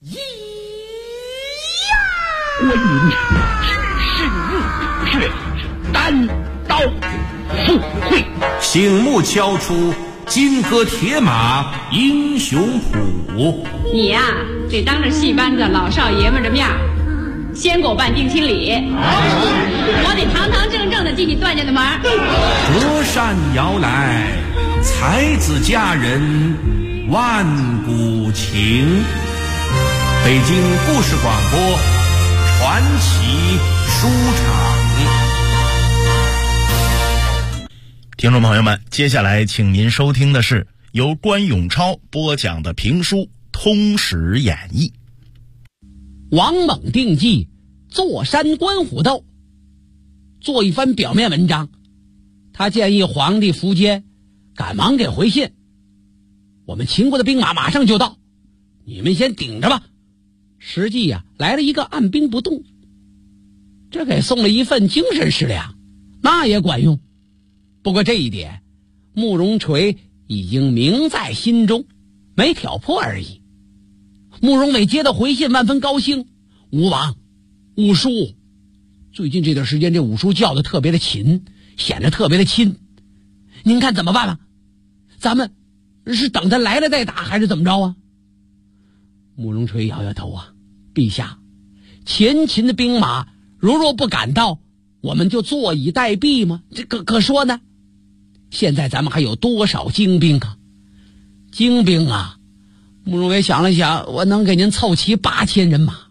关云只是热血，单刀赴会， 醒目敲出金戈铁马英雄谱。 你呀，得当着戏班子老少爷们的面先给我办定亲礼，我得堂堂正正的进你段家的门。 隔山摇来，才子佳人万古情。北京故事广播传奇书场。 听众朋友们，接下来请您收听的是由关永超播讲的评书《通史演义》。 王猛定计坐山观虎斗，做一番表面文章。他建议皇帝苻坚赶忙给回信，我们秦国的兵马马上就到，你们先顶着吧。实际呀，来了一个按兵不动，这给送了一份精神食粮，那也管用。不过这一点慕容垂已经明在心中，没挑破而已。慕容伟接到回信，万分高兴。吴王，五叔，最近这段时间这五叔叫的特别的勤，显得特别的亲，您看怎么办吧？咱们是等他来了再打，还是怎么着啊？慕容垂摇摇头啊，陛下，前秦的兵马如若不赶到，我们就坐以待毙吗？这可说呢。现在咱们还有多少精兵啊？精兵啊，慕容伟想了想，我能给您凑齐8000人马。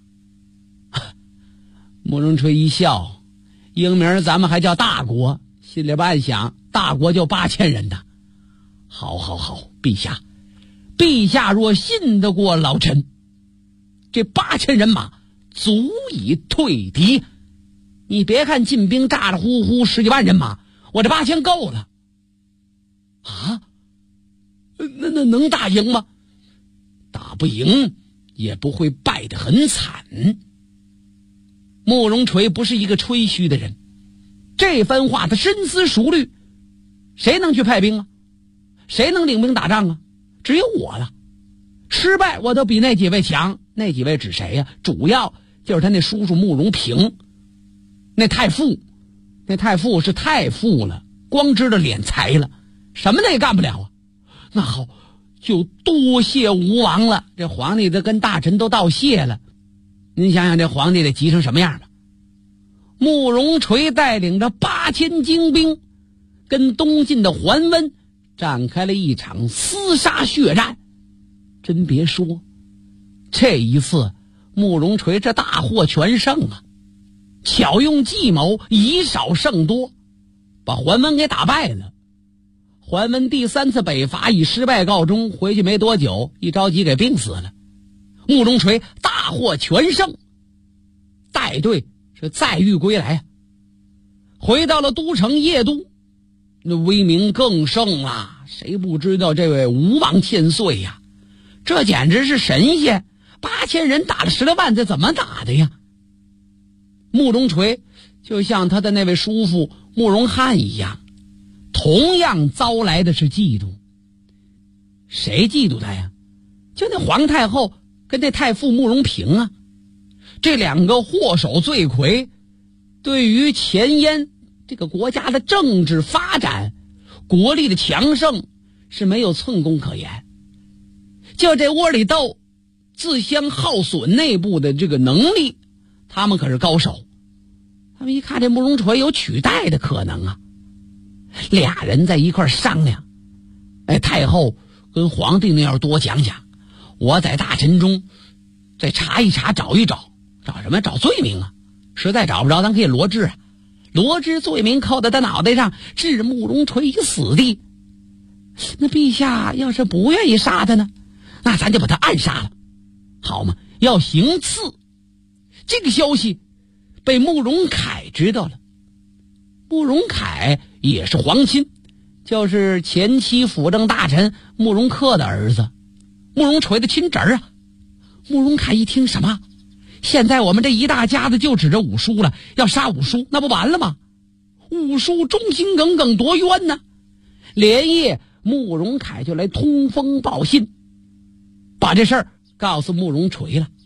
慕容垂一笑，英名咱们还叫大国，心里暗想，大国就8000人的。好，陛下若信得过老臣，这8000人马足以退敌。你别看进兵咋咋呼呼10几万人马，我这8000够了。啊，那能打赢吗？打不赢也不会败得很惨。慕容垂不是一个吹嘘的人，这番话他深思熟虑。谁能去派兵啊？谁能领兵打仗啊？只有我了。失败我都比那几位强。那几位指谁呀？主要就是他那叔叔慕容平，那太傅是太傅了，光知道敛财了，什么的也干不了啊。那好，就多谢吴王了。这皇帝都跟大臣都道谢了，您想想这皇帝得急成什么样吧？慕容垂带领着8000精兵，跟东晋的桓温展开了一场厮杀血战。真别说，这一次慕容垂这大获全胜啊，巧用计谋，以少胜多，把桓温给打败了。桓温第3次北伐以失败告终，回去没多久一着急给病死了。慕容垂大获全胜，带队是载誉归来，回到了都城邺都，那威名更盛了。谁不知道这位吴王千岁呀？这简直是神仙，8000人打了10来万，这怎么打的呀？慕容垂就像他的那位叔父慕容翰一样，同样遭来的是嫉妒。谁嫉妒他呀？就那皇太后跟那太傅慕容平啊，这2个祸首罪魁，对于前燕这个国家的政治发展、国力的强盛是没有寸功可言。就这窝里斗，自相耗损内部的这个能力，他们可是高手。他们一看这慕容垂有取代的可能啊，俩人在一块商量。太后跟皇帝那要多讲讲，我在大臣中再查一查，找一找，找什么？找罪名啊！实在找不着，咱可以罗织啊，罗织罪名扣在他脑袋上，置慕容垂于死地。那陛下要是不愿意杀他呢，那咱就把他暗杀了，好吗？要行刺。这个消息被慕容凯知道了。慕容凯也是皇亲，就是前期辅政大臣慕容恪的儿子，慕容垂的亲侄儿啊。慕容凯一听，什么？现在我们这一大家子就指着五叔了，要杀五叔，那不完了吗？五叔忠心耿耿，多冤呢！连夜慕容凯就来通风报信，把这事儿告诉慕容垂了。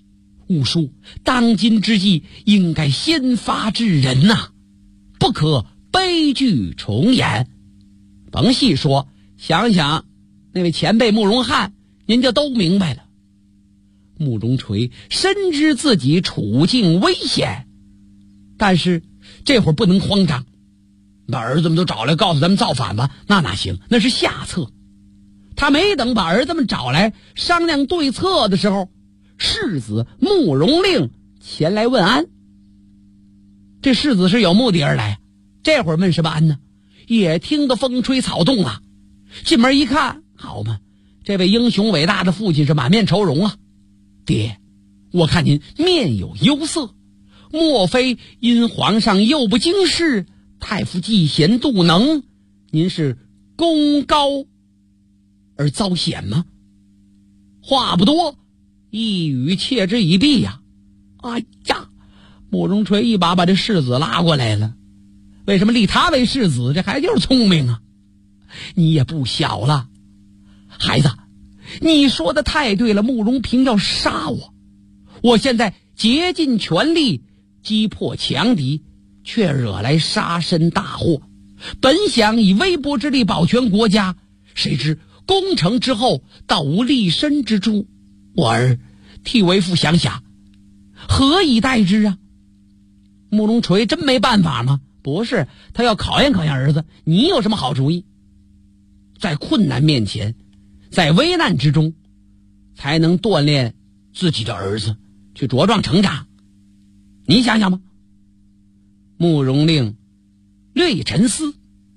吾叔当今之计应该先发制人呐，不可悲剧重演。甭细说，想想那位前辈慕容翰，您就都明白了。慕容垂深知自己处境危险，但是这会儿不能慌张，把儿子们都找来告诉咱们造反吧，那哪行，那是下策。他没等把儿子们找来商量对策的时候，世子慕容令前来问安。这世子是有目的而来，这会儿问什么安呢？也听得风吹草动啊。进门一看，好嘛，这位英雄伟大的父亲是满面愁容啊。爹，我看您面有忧色，莫非因皇上幼不经事，太傅嫉贤妒能，您是功高而遭险吗？话不多，一语切之以弊呀。哎呀，慕容垂一把把这世子拉过来了。为什么立他为世子？这孩子就是聪明啊。你也不小了，孩子，你说的太对了，慕容平要杀我，我现在竭尽全力击破强敌，却惹来杀身大祸。本想以微薄之力保全国家，谁知攻城之后倒无立身之处。我儿，替为父想想，何以待之啊？慕容垂真没办法吗？不是，他要考验考验儿子，你有什么好主意？在困难面前，在危难之中，才能锻炼自己的儿子去茁壮成长。你想想吧。慕容令略一沉思，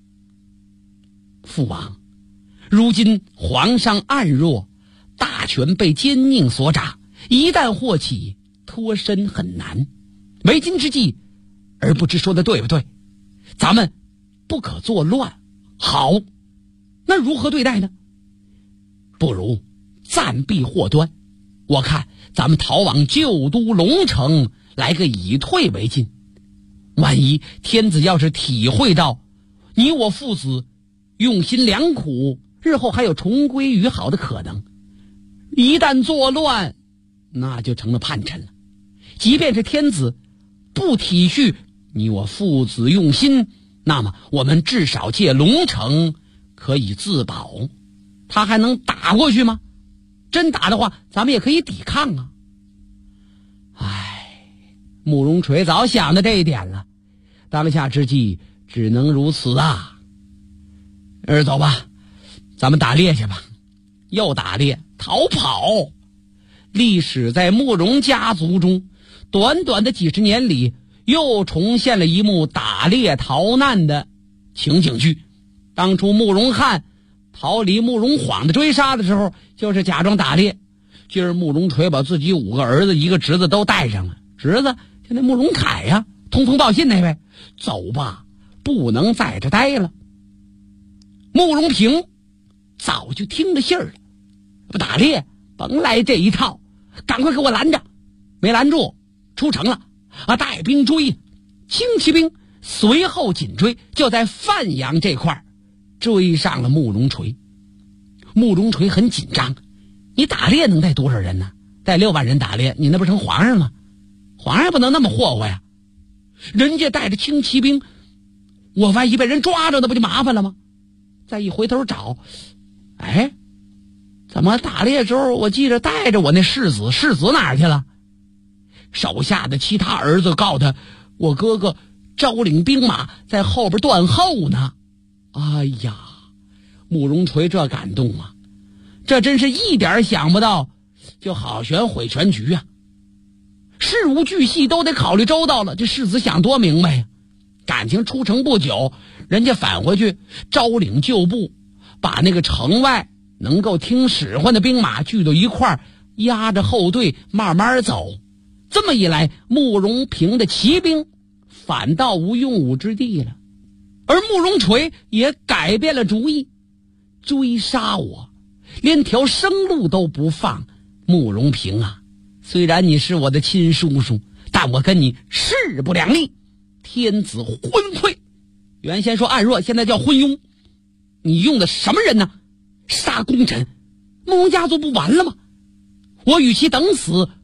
父王，如今皇上暗弱，大权被奸佞所掌，一旦祸起，脱身很难。为今之计，而不知说的对不对？咱们不可作乱。好，那如何对待呢？不如暂避祸端，我看咱们逃往旧都龙城，来个以退为进。万一天子要是体会到你我父子用心良苦，日后还有重归于好的可能。一旦作乱，那就成了叛臣了。即便是天子不体恤你我父子用心，那么我们至少借龙城可以自保。他还能打过去吗？真打的话，咱们也可以抵抗啊。唉，慕容垂早想到这一点了，当下之计只能如此啊。儿走吧，咱们打猎去吧。又打猎，逃跑。历史在慕容家族中，短短的几十年里，又重现了一幕打猎逃难的情景剧。当初慕容翰逃离慕容晃的追杀的时候，就是假装打猎。今儿慕容垂把自己5个儿子1个侄子都带上了，侄子就那慕容凯呀，通风报信那位。走吧，不能在这待了。慕容平早就听了信儿了，不打猎甭来这一套，赶快给我拦着。没拦住，出城了啊！带兵追，轻骑兵随后紧追，就在范阳这块追上了慕容垂。慕容垂很紧张，你打猎能带多少人呢？带6万人打猎，你那不成皇上吗？皇上不能那么霍霍呀。人家带着轻骑兵，我万一被人抓着，那不就麻烦了吗？再一回头找，哎，怎么打猎时候我记着带着我那世子哪儿去了？手下的其他儿子告他，我哥哥招领兵马在后边断后呢。哎呀，慕容垂这感动啊，这真是一点想不到就好悬毁全局啊。事无巨细都得考虑周到了，这世子想多明白呀。感情出城不久，人家返回去招领旧部，把那个城外能够听使唤的兵马聚到一块儿，压着后队慢慢走。这么一来，慕容平的骑兵反倒无用武之地了。而慕容垂也改变了主意，追杀我，连条生路都不放。慕容平啊，虽然你是我的亲叔叔，但我跟你势不两立。天子昏聩，原先说暗弱，现在叫昏庸。你用的什么人呢？杀功臣，慕容家族不完了吗？我与其等死，不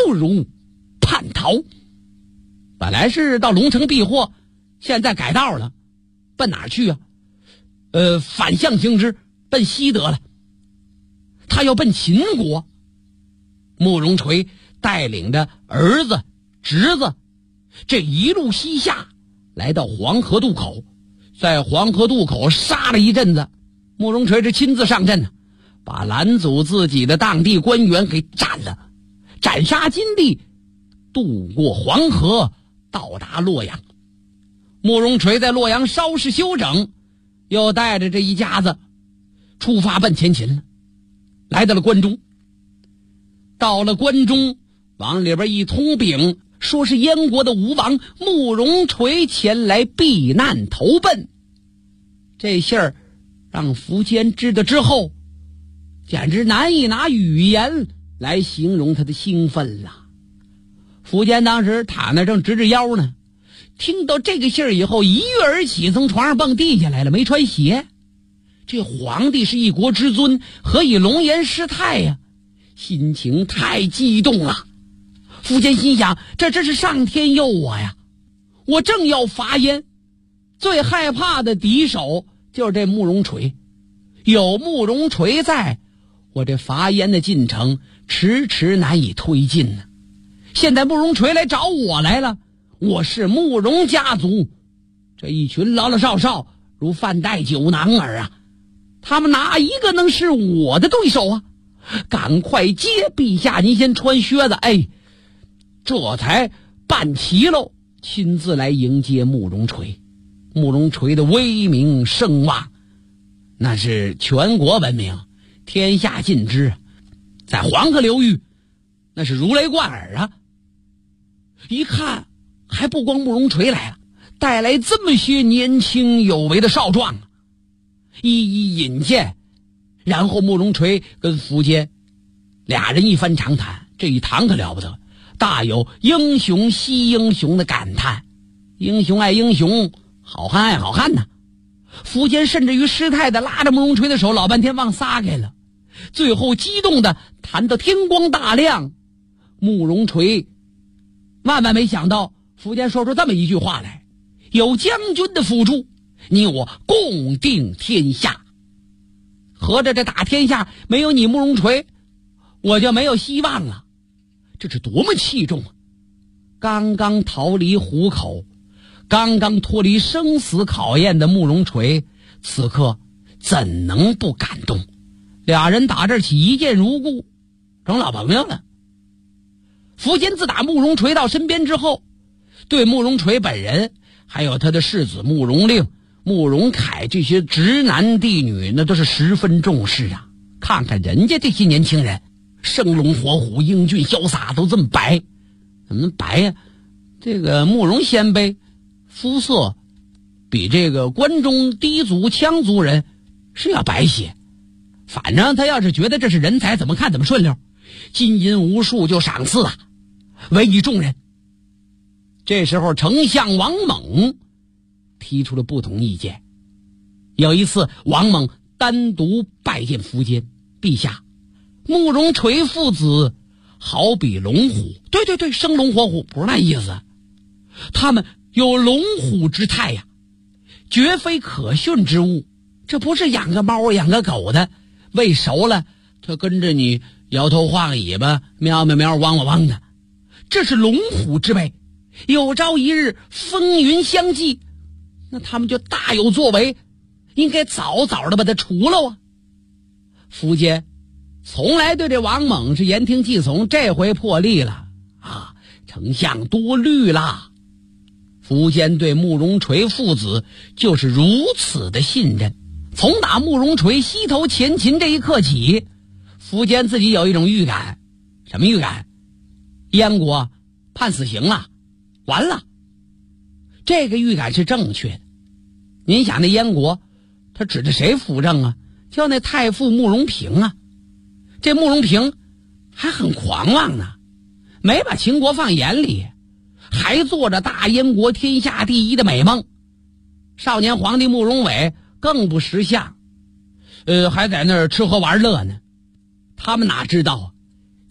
不容叛逃。本来是到龙城避祸，现在改道了，奔哪儿去啊？反向行之，奔西德了。他要奔秦国。慕容垂带领着儿子、侄子，这一路西下，来到黄河渡口，在黄河渡口杀了一阵子。慕容垂是亲自上阵，把拦阻自己的当地官员给斩了，斩杀金地，渡过黄河，到达洛阳。慕容垂在洛阳稍事休整，又带着这一家子出发奔前秦了，来到了关中。到了关中，往里边一通禀，说是燕国的吴王慕容垂前来避难投奔。这信儿让苻坚知道之后，简直难以拿语言来形容他的兴奋了。苻坚当时躺那正直着腰呢，听到这个信儿以后，一跃而起，从床上蹦地下来了，没穿鞋。这皇帝是一国之尊，何以龙颜失态呀？心情太激动了。苻坚心想，这真是上天佑我呀！我正要伐燕，最害怕的敌手就是这慕容垂，有慕容垂在，我这伐燕的进程迟迟难以推进呢。现在慕容垂来找我来了，我是慕容家族，这一群老老少少如饭袋酒囊儿啊，他们哪一个能是我的对手啊？赶快接，陛下您先穿靴子。这才办齐喽，亲自来迎接慕容垂。慕容垂的威名声望那是全国闻名，天下尽知，在黄河流域那是如雷贯耳啊。一看还不光慕容垂来了，带来这么些年轻有为的少壮，一一引荐。然后慕容垂跟苻坚俩人一番长谈，这一谈可了不得，大有英雄惜英雄的感叹。英雄爱英雄，好汉爱好汉呐。苻坚甚至于失态的拉着慕容垂的手，老半天忘撒开了。最后激动的谈到天光大亮，慕容垂万万没想到苻坚说出这么一句话来：有将军的辅助，你我共定天下。合着这打天下没有你慕容垂，我就没有希望了。这是多么器重啊！刚刚逃离虎口，刚刚脱离生死考验的慕容垂，此刻怎能不感动？俩人打这起一见如故，成老朋友了。苻坚自打慕容垂到身边之后，对慕容垂本人还有他的世子慕容令、慕容凯这些直男嫡女，那都是十分重视啊。看看人家这些年轻人，生龙活虎、英俊潇洒，都这么白，怎么白呀？这个慕容鲜卑，肤色比这个关中氐族羌族人是要白些。反正他要是觉得这是人才，怎么看怎么顺溜，金银无数就赏赐啊，委以重任。这时候丞相王猛提出了不同意见。有一次王猛单独拜见苻坚，陛下，慕容垂父子好比龙虎，对，生龙活虎，不是那意思，他们有龙虎之态呀，绝非可驯之物。这不是养个猫养个狗的，喂熟了他跟着你摇头晃尾巴，喵喵喵，汪汪汪的，这是龙虎之辈。有朝一日风云相继，那他们就大有作为，应该早早的把他除了啊。苻坚从来对这王猛是言听计从，这回破例了啊！丞相多虑了。苻坚对慕容垂父子就是如此的信任。从打慕容垂西投前秦这一刻起，苻坚自己有一种预感。什么预感？燕国判死刑了，完了。这个预感是正确的。您想那燕国他指着谁辅政啊？叫那太傅慕容平啊。这慕容平还很狂妄呢，没把秦国放眼里，还做着大燕国天下第一的美梦。少年皇帝慕容伟更不识相，还在那儿吃喝玩乐呢。他们哪知道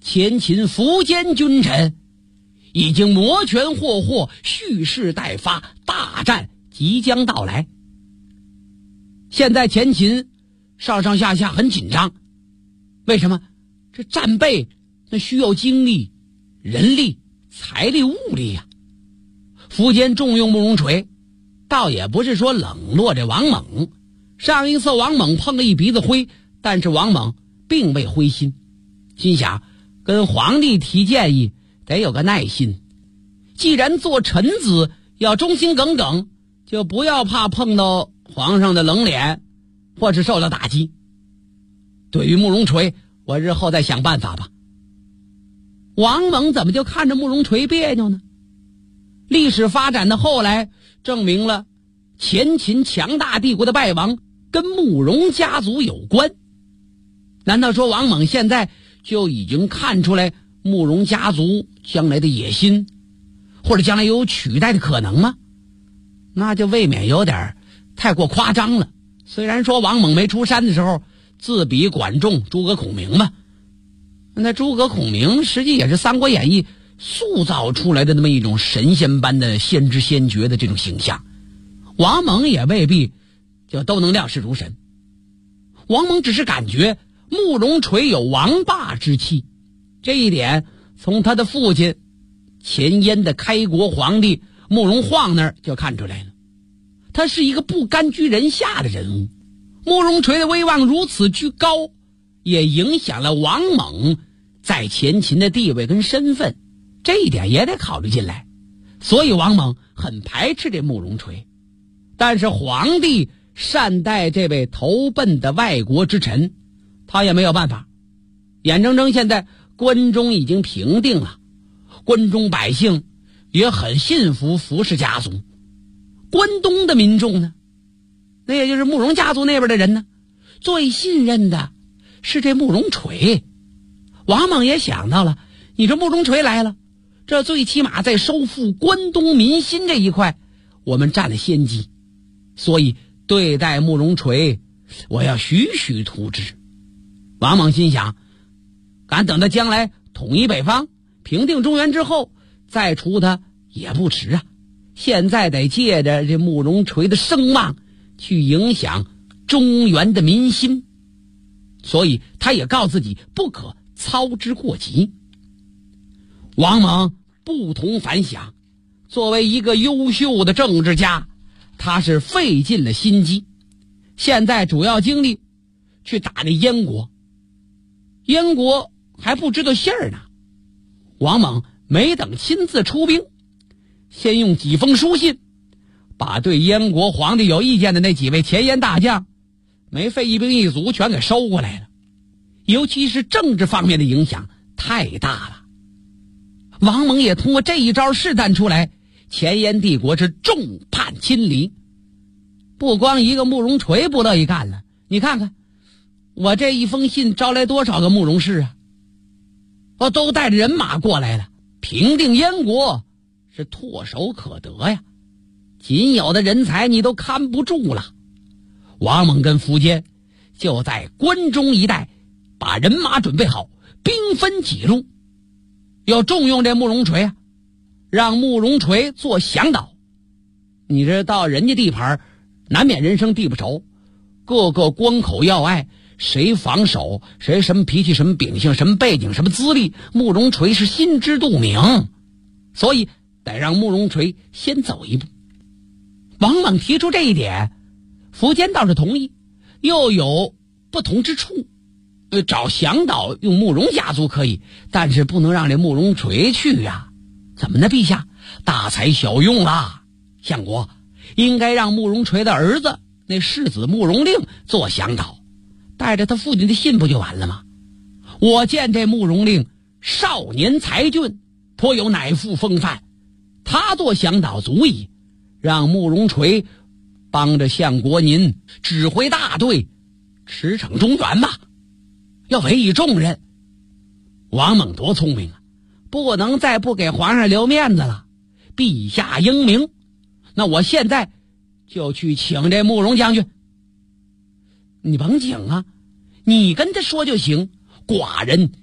前秦苻坚君臣已经摩拳霍霍，蓄势待发，大战即将到来。现在前秦上上下下很紧张，为什么？这战备那需要精力、人力、财力、物力呀。苻坚重用慕容垂，倒也不是说冷落这王猛。上一次王猛碰了一鼻子灰，但是王猛并未灰心，心想跟皇帝提建议得有个耐心，既然做臣子要忠心耿耿，就不要怕碰到皇上的冷脸或是受到打击。对于慕容垂，我日后再想办法吧。王猛怎么就看着慕容垂别扭呢？历史发展的后来证明了前秦强大帝国的败亡跟慕容家族有关。难道说王猛现在就已经看出来慕容家族将来的野心，或者将来有取代的可能吗？那就未免有点太过夸张了。虽然说王猛没出山的时候自比管仲、诸葛孔明吧，那诸葛孔明实际也是《三国演义》塑造出来的那么一种神仙般的先知先觉的这种形象，王猛也未必就都能料事如神。王猛只是感觉慕容垂有王霸之气，这一点从他的父亲前燕的开国皇帝慕容晃那儿就看出来了。他是一个不甘居人下的人物，慕容垂的威望如此居高，也影响了王猛在前秦的地位跟身份，这一点也得考虑进来。所以王猛很排斥这慕容垂，但是皇帝善待这位投奔的外国之臣，他也没有办法。眼睁睁现在关中已经平定了，关中百姓也很信服苻氏家族，关东的民众呢，那也就是慕容家族那边的人呢，最信任的是这慕容垂。王猛也想到了，你这慕容垂来了，这最起码在收复关东民心这一块我们占了先机，所以对待慕容垂我要徐徐图之。王猛心想，敢等他将来统一北方，平定中原之后再除他也不迟啊。现在得借着这慕容垂的声望去影响中原的民心，所以他也告自己不可操之过急。王猛不同凡响，作为一个优秀的政治家，他是费尽了心机，现在主要精力去打那燕国。燕国还不知道信儿呢，王猛没等亲自出兵，先用几封书信把对燕国皇帝有意见的那几位前燕大将没费一兵一卒全给收过来了。尤其是政治方面的影响太大了，王猛也通过这一招试探出来前燕帝国是众叛亲离。不光一个慕容垂不乐意干了，你看看我这一封信招来多少个慕容氏啊，我都带着人马过来了，平定燕国是唾手可得呀，仅有的人才你都看不住了。王猛跟苻坚就在关中一带把人马准备好，兵分几路，要重用这慕容垂啊，让慕容垂做向导。你这到人家地盘难免人生地不熟，各个关口要隘，谁防守，谁什么脾气，什么秉性，什么背景，什么资历，慕容垂是心知肚明，所以得让慕容垂先走一步。王猛提出这一点，苻坚倒是同意，又有不同之处。找向导用慕容家族可以，但是不能让这慕容垂去呀。怎么呢，陛下？大材小用啦！相国应该让慕容垂的儿子那世子慕容令做向导，带着他父亲的信不就完了吗？我见这慕容令少年才俊，颇有乃父风范，他做向导足矣，让慕容垂帮着相国您指挥大队驰骋中原吧，要委以重任。王猛多聪明啊，不能再不给皇上留面子了，陛下英明，那我现在就去请这慕容将军。你甭请啊，你跟他说就行，寡人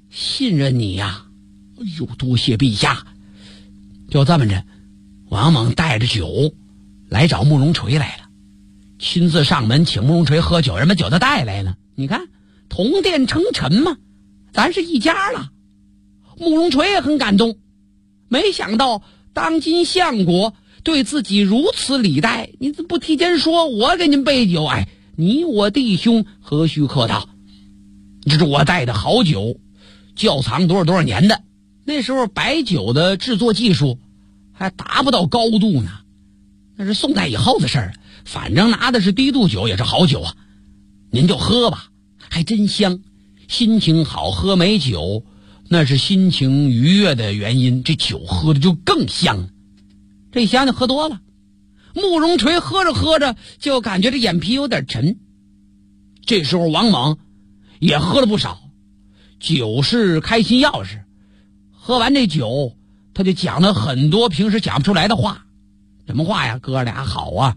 信任你呀。哎呦，多谢陛下。就这么着，王猛带着酒来找慕容垂来了，亲自上门请慕容垂喝酒，人把酒都带来了。你看，同殿称臣嘛，咱是一家了。慕容垂也很感动，没想到当今相国对自己如此礼待，你怎么不提前说，我给您备酒？哎，你我弟兄何须客套？这是我带的好酒，窖藏多少年的。那时候白酒的制作技术还达不到高度呢，那是宋代以后的事儿。反正拿的是低度酒，也是好酒啊，您就喝吧，还真香。心情好喝美酒，那是心情愉悦的原因，这酒喝的就更香。这香就喝多了，慕容垂喝着喝着就感觉这眼皮有点沉。这时候王猛也喝了不少，酒是开心钥匙。喝完这酒，他就讲了很多平时讲不出来的话。什么话呀？哥俩好啊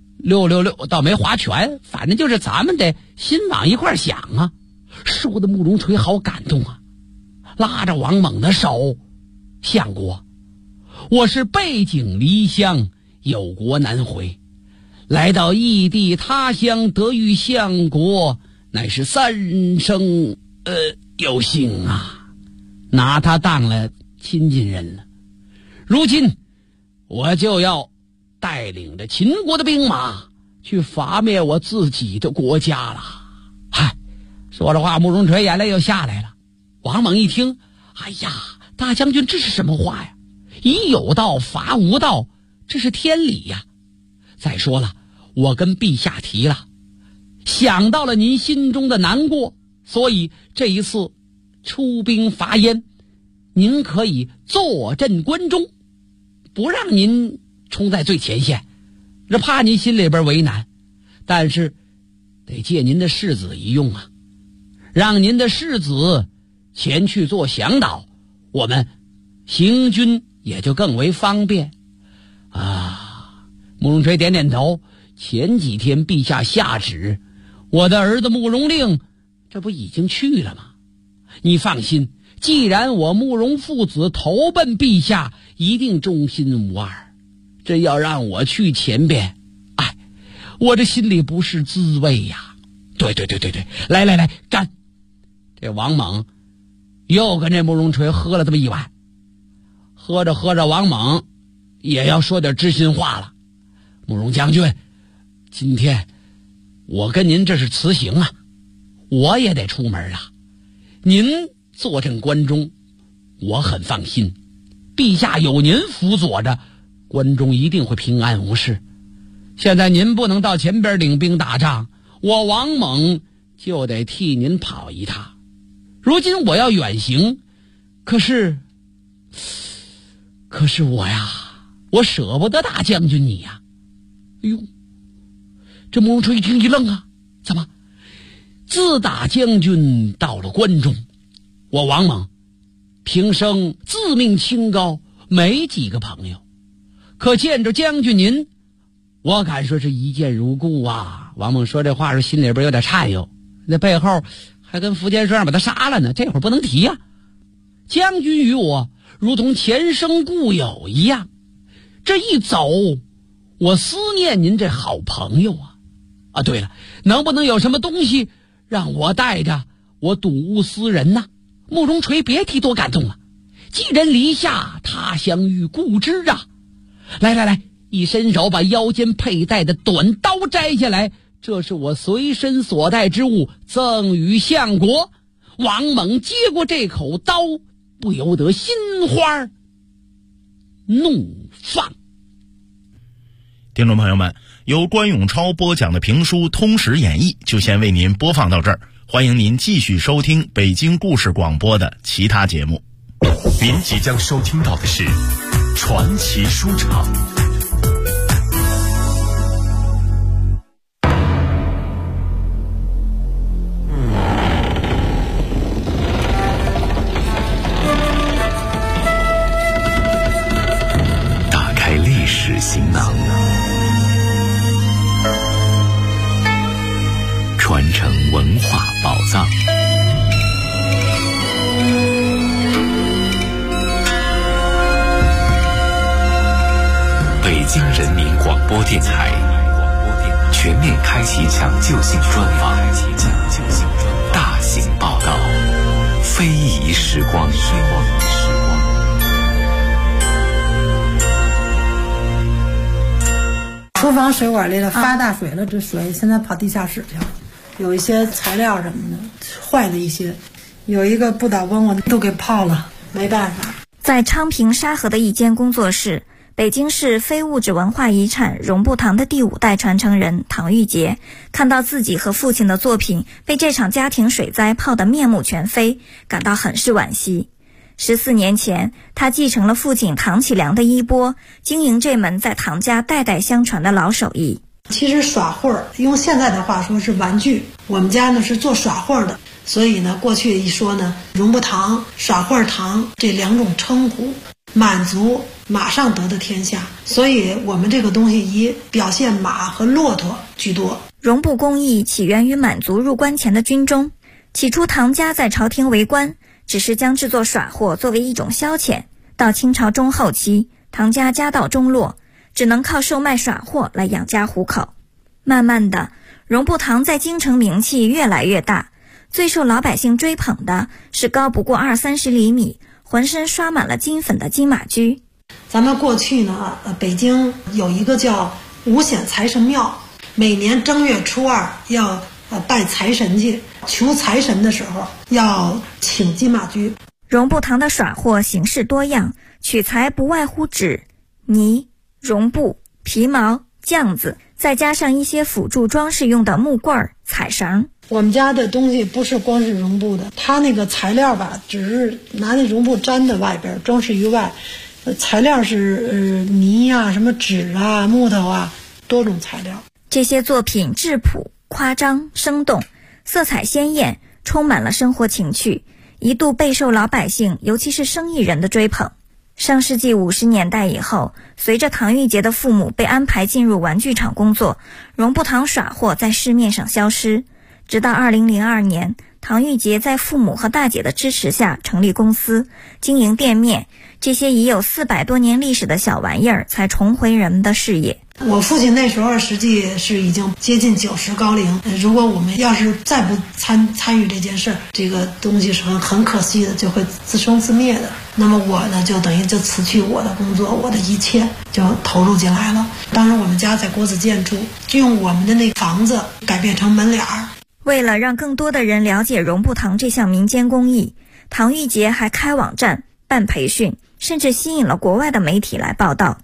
，666倒没划拳，反正就是咱们得心往一块想啊。说的慕容垂好感动啊，拉着王猛的手，相国，我是背井离乡，有国难回，来到异地他乡得遇相国，乃是三生有幸啊，拿他当了亲近人了。如今我就要带领着秦国的兵马去伐灭我自己的国家了。嗨，说着话，慕容垂眼泪又下来了。王猛一听，哎呀，大将军这是什么话呀？以有道伐无道，这是天理呀。再说了，我跟陛下提了，想到了您心中的难过，所以这一次出兵伐燕，您可以坐镇关中，不让您冲在最前线，这怕您心里边为难。但是得借您的世子一用啊，让您的世子前去做向导，我们行军也就更为方便啊。慕容垂点点头，前几天陛下下旨，我的儿子慕容令这不已经去了吗？你放心，既然我慕容父子投奔陛下，一定忠心无二。这要让我去前边，哎，我这心里不是滋味呀。对，来，干！这王猛又跟这慕容垂喝了这么一碗，喝着喝着，王猛也要说点知心话了。慕容将军，今天我跟您这是辞行啊，我也得出门啊。您坐镇关中，我很放心，陛下有您辅佐着，关中一定会平安无事。现在您不能到前边领兵打仗，我王猛就得替您跑一趟。如今我要远行，可是我呀，我舍不得大将军你呀。哎呦，这慕容垂一听一愣啊，怎么？自打将军到了关中，我王猛平生自命清高，没几个朋友，可见着将军您，我敢说是一见如故啊。王猛说这话时心里边有点颤悠，那背后还跟苻坚说让把他杀了呢，这会儿不能提啊。将军与我如同前生故友一样，这一走我思念您这好朋友啊。啊，对了，能不能有什么东西让我带着，我睹物思人呢？慕容垂别提多感动了，寄人篱下，他乡遇故知啊。来，一伸手把腰间佩戴的短刀摘下来，这是我随身所带之物，赠与相国。王猛接过这口刀，不由得心花怒放。 听众朋友们，由关永超播讲的评书《通史演义》就先为您播放到这儿，欢迎您继续收听北京故事广播的其他节目。 您即将收听到的是传奇书场。打开历史行囊，传承文化宝藏。 京人民广播电台全面开启抢救性专访，大型报道，非遗时光。 厨房水管里头发大水了，这水现在跑地下室去了，有一些材料什么的坏了一些，有一个不倒翁我都给泡了，没办法。 在昌平沙河的一间工作室，北京市非物质文化遗产绒布堂的第5代传承人唐玉洁看到自己和父亲的作品被这场家庭水灾泡得面目全非，感到很是惋惜。14年前，他继承了父亲唐启良的衣钵，经营这门在唐家代代相传的老手艺。 其实耍会儿，用现在的话说是玩具，我们家呢是做耍会儿的，所以呢过去一说呢，绒布堂、耍会儿堂这2种称呼，满族马上得的天下，所以我们这个东西以表现马和骆驼居多。 绒布工艺起源于满族入关前的军中，起初唐家在朝廷为官，只是将制作耍货作为一种消遣。到清朝中后期，唐家家道中落，只能靠售卖耍货来养家糊口。慢慢的，绒布堂在京城名气越来越大，最受老百姓追捧的是高不过20-30厘米，浑身刷满了金粉的金马驹。 咱们过去呢，北京有一个叫五显财神庙，每年正月初2要拜财神去，求财神的时候要请金马驹。 绒布堂的耍货形式多样，取材不外乎纸、泥、绒布、皮毛、酱子，再加上一些辅助装饰用的木棍、彩绳。 我们家的东西不是光是绒布的，它那个材料吧，只是拿那绒布粘在外边，装饰于外。材料是泥啊、什么纸啊、木头啊，多种材料。 这些作品质朴、夸张、生动，色彩鲜艳，充满了生活情趣，一度备受老百姓，尤其是生意人的追捧。上世纪50年代以后，随着唐玉洁的父母被安排进入玩具厂工作，绒布堂耍货在市面上消失。直到2002年，唐玉洁在父母和大姐的支持下成立公司，经营店面，这些已有400多年历史的小玩意儿才重回人们的视野。 我父亲那时候实际是已经接近90高龄，如果我们要是再不参与这件事，这个东西是很可惜的，就会自生自灭的。那么我呢，就等于就辞去我的工作，我的一切就投入进来了。当时我们家在国子监住，就用我们的那个房子改变成门脸儿。 为了让更多的人了解绒布堂这项民间工艺，唐玉洁还开网站、办培训，甚至吸引了国外的媒体来报道。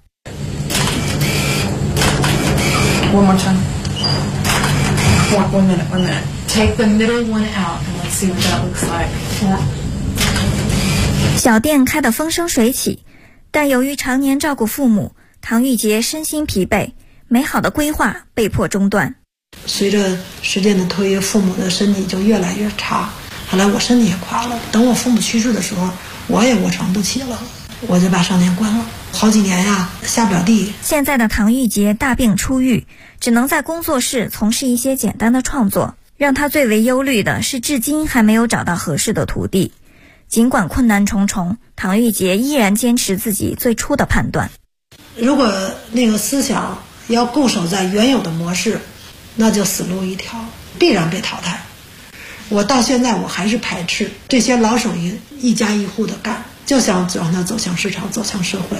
One more time. One minute. Take the middle one out and let's see what that looks like. 小店开得风生水起，但由于常年照顾父母，唐玉洁身心疲惫，美好的规划被迫中断。 随着时间的推移，父母的身体就越来越差，后来我身体也垮了。等我父母去世的时候，我也卧床不起了，我就把商店关了。好几年呀，下不了地。 现在的唐玉洁大病初愈，只能在工作室从事一些简单的创作。让他最为忧虑的是，至今还没有找到合适的徒弟。尽管困难重重，唐玉洁依然坚持自己最初的判断。 如果那个思想要固守在原有的模式，那就死路一条，必然被淘汰。我到现在我还是排斥这些老手艺一家一户的干，就想让它走向市场，走向社会。